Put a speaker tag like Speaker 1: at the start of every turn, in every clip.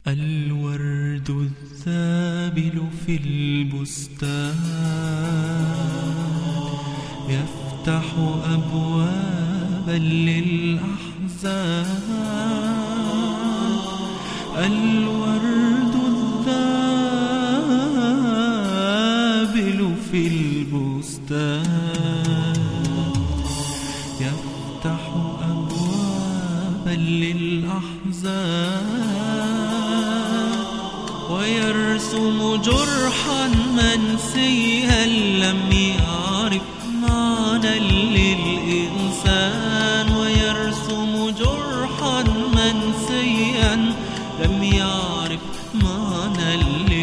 Speaker 1: الورد الذابل في البستان يفتح أبوابا للأحزان. الورد الذابل في البستان يفتح أبوابا للأحزان ويرسم جرحا منسيا لم يعرف معنى للإنسان. ويرسم جرحا منسيا لم يعرف معنى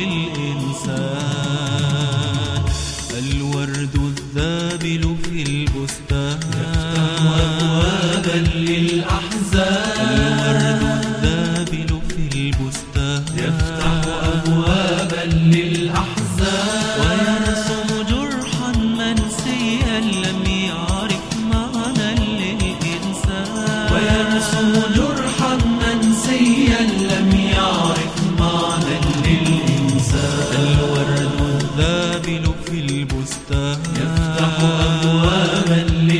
Speaker 1: للإنسان. الورد الذابل في البستان يفتح أبوابا للأحزان. الورد الذابل في البستان
Speaker 2: يفتح أبوابا للأحزان
Speaker 1: ويرسم جرحا منسيا لم يعرف معنى للإنسان.
Speaker 2: ويرسم جرحا منسيا لم يعرف معنى للإنسان.
Speaker 1: الورد الذابل في البستان
Speaker 2: يفتح أبوابا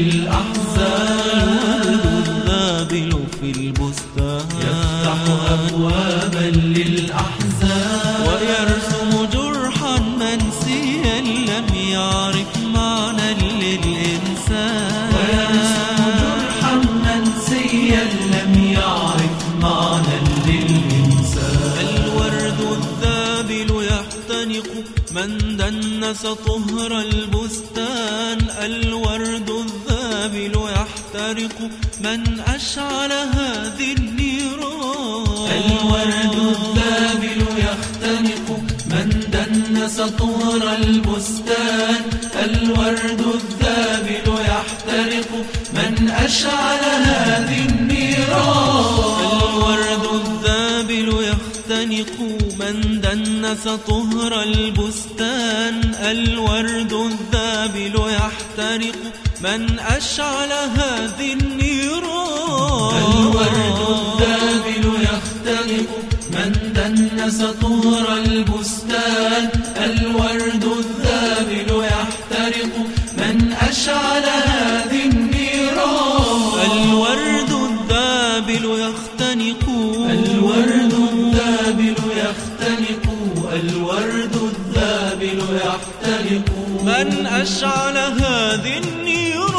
Speaker 2: للأحزان.
Speaker 1: الورد الذابل في البستان
Speaker 2: يفتح أبوابا للأحزان
Speaker 1: ويرسم جرحا منسيا لم يعرف معنى للإنسان.
Speaker 2: ويرسم جرحا منسيا لم يعرف معنى للإنسان.
Speaker 1: الورد الذابل يحتنق من دنس طهر البستان. الورد الذابل يحترق من أشعل هذه النيران.
Speaker 2: الورد الذابل يختنق من دنس طهر البستان. الورد الذابل يحترق من أشعل هذه النيران.
Speaker 1: الورد الذابل يختنق من دنس طهر البستان. الورد الذابل يحترق من أشعل هذه النيران.
Speaker 2: الورد الذابل يختنق من دنس طهر البستان. الورد الذابل يحترق من أشعل هذه النيران.
Speaker 1: الورد الذابل يختنق.
Speaker 2: الورد الذابل يختنق. الورد الذابل يحترق
Speaker 1: من أشعل هذه النيران.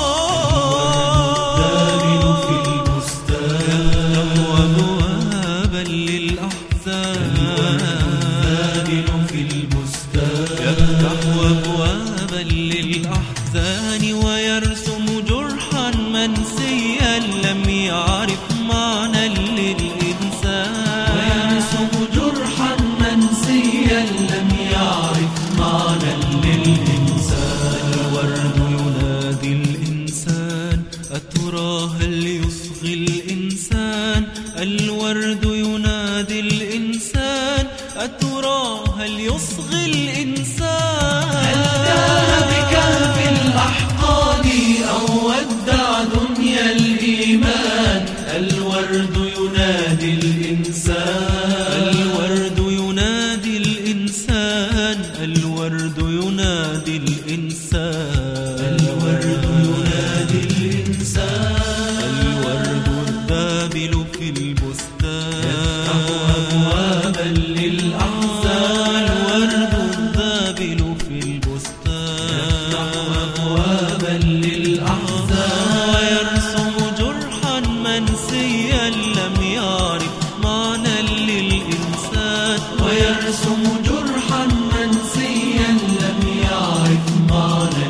Speaker 2: الذابل في البستان
Speaker 1: أبوابا للأحزان.
Speaker 2: الذابل في البستان
Speaker 1: يفتح أبوابا للأحزان ويرسم جرحا منسيا لم يعرف معنى للإنسان.
Speaker 2: ويرسم جرحا منسيا لم يعرف معنى للإنسان.
Speaker 1: الورد ينادي الإنسان أترى هل يصغي الإنسان. الورد ينادي الإنسان أترى هل يصغي الإنسان.
Speaker 2: هل تاه بكهف الأحقاد أو ودع دنيا الإيمان. الورد ينادي الإنسان.
Speaker 1: الورد ينادي الإنسان. الورد ينادي الإنسان.
Speaker 2: الورد ينادي الإنسان.
Speaker 1: الورد الذابل في البستان
Speaker 2: يفتح أبوابا للأحزان.
Speaker 1: الورد الذابل في البستان
Speaker 2: يفتح أبوابا للأحزان
Speaker 1: ويرسم جرحا منسيا لم يعرف معنى للإنسان.
Speaker 2: ويرسم جرحا منسيا لم يعرف معنى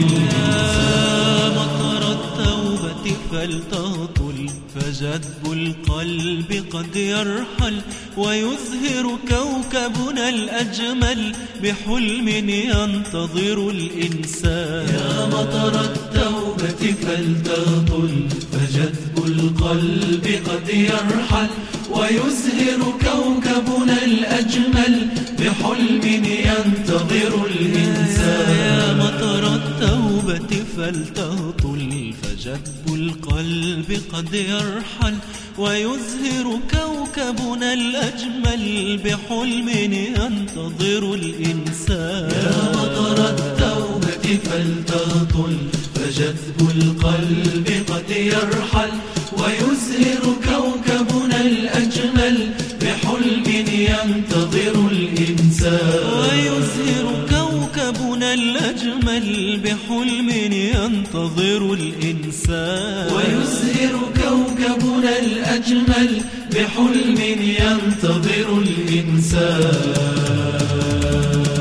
Speaker 2: للإنسان.
Speaker 1: مطر التوبة فلتهطل فجذب القلب قد يرحل ويزهر كوكبنا الأجمل بحلم ينتظر الإنسان.
Speaker 2: يا مطر التوبة فلتهطل فجذب القلب قد يرحل ويزهر كوكبنا الأجمل بحلم ينتظر الإنسان.
Speaker 1: يا مطر التوبة فلتهطل فجذب القلب قد يرحل ويزهر كوكبنا الأجمل بحلم ينتظر الإنسان.
Speaker 2: يا مطر التوبة فلتهطل فجذب القلب قد يرحل، ويزهر كوكبنا الأجمل بحلم ينتظر الإنسان.
Speaker 1: ويزهر كوكبنا الأجمل بحلم ينتظر الإنسان.
Speaker 2: ويزهر كوكبنا الأجمل بحلم ينتظر الإنسان.